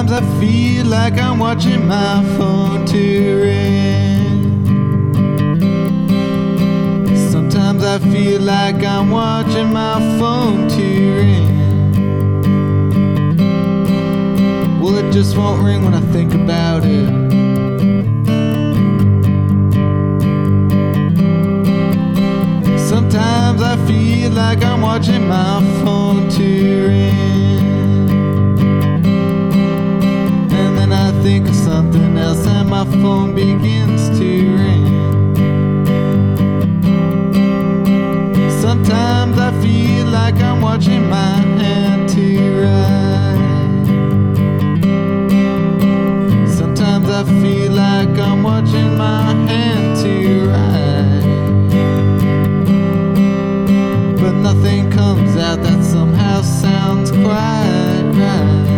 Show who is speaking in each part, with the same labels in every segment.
Speaker 1: Sometimes I feel like I'm watching my phone to ring. Sometimes I feel like I'm watching my phone to ring. Well, it just won't ring when I think about it. Sometimes I feel like I'm watching my phone to ring. And then I think of something else and my phone begins to ring. Sometimes I feel like I'm watching my hand to write. Sometimes I feel like I'm watching my hand to write. But nothing comes out that somehow sounds quite right.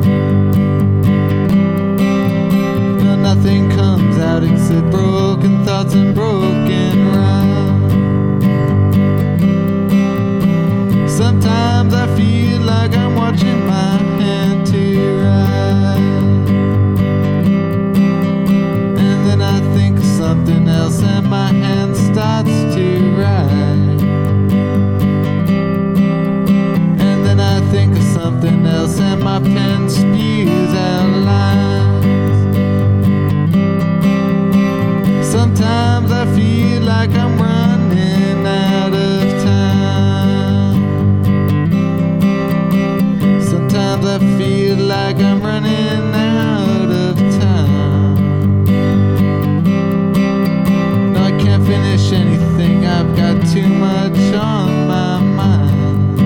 Speaker 1: No, nothing comes out except broken thoughts and broken rhymes. Sometimes I feel like I'm watching my hand to write. And then I think of something else and my hand starts to write. And then I think of something else and my pen spews out lines. Sometimes I feel like I'm running out of time. Sometimes I feel like I'm running out of time. No, I can't finish anything, I've got too much on my mind.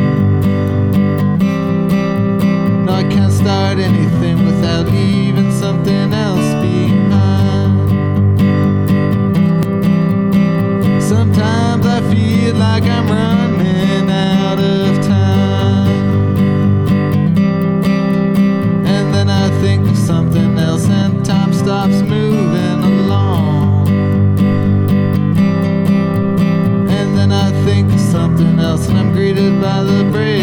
Speaker 1: No, I can't start anything without leaving something else behind. Sometimes I feel like I'm running out of time. And then I think of something else and time stops moving along. And then I think of something else and I'm greeted by the break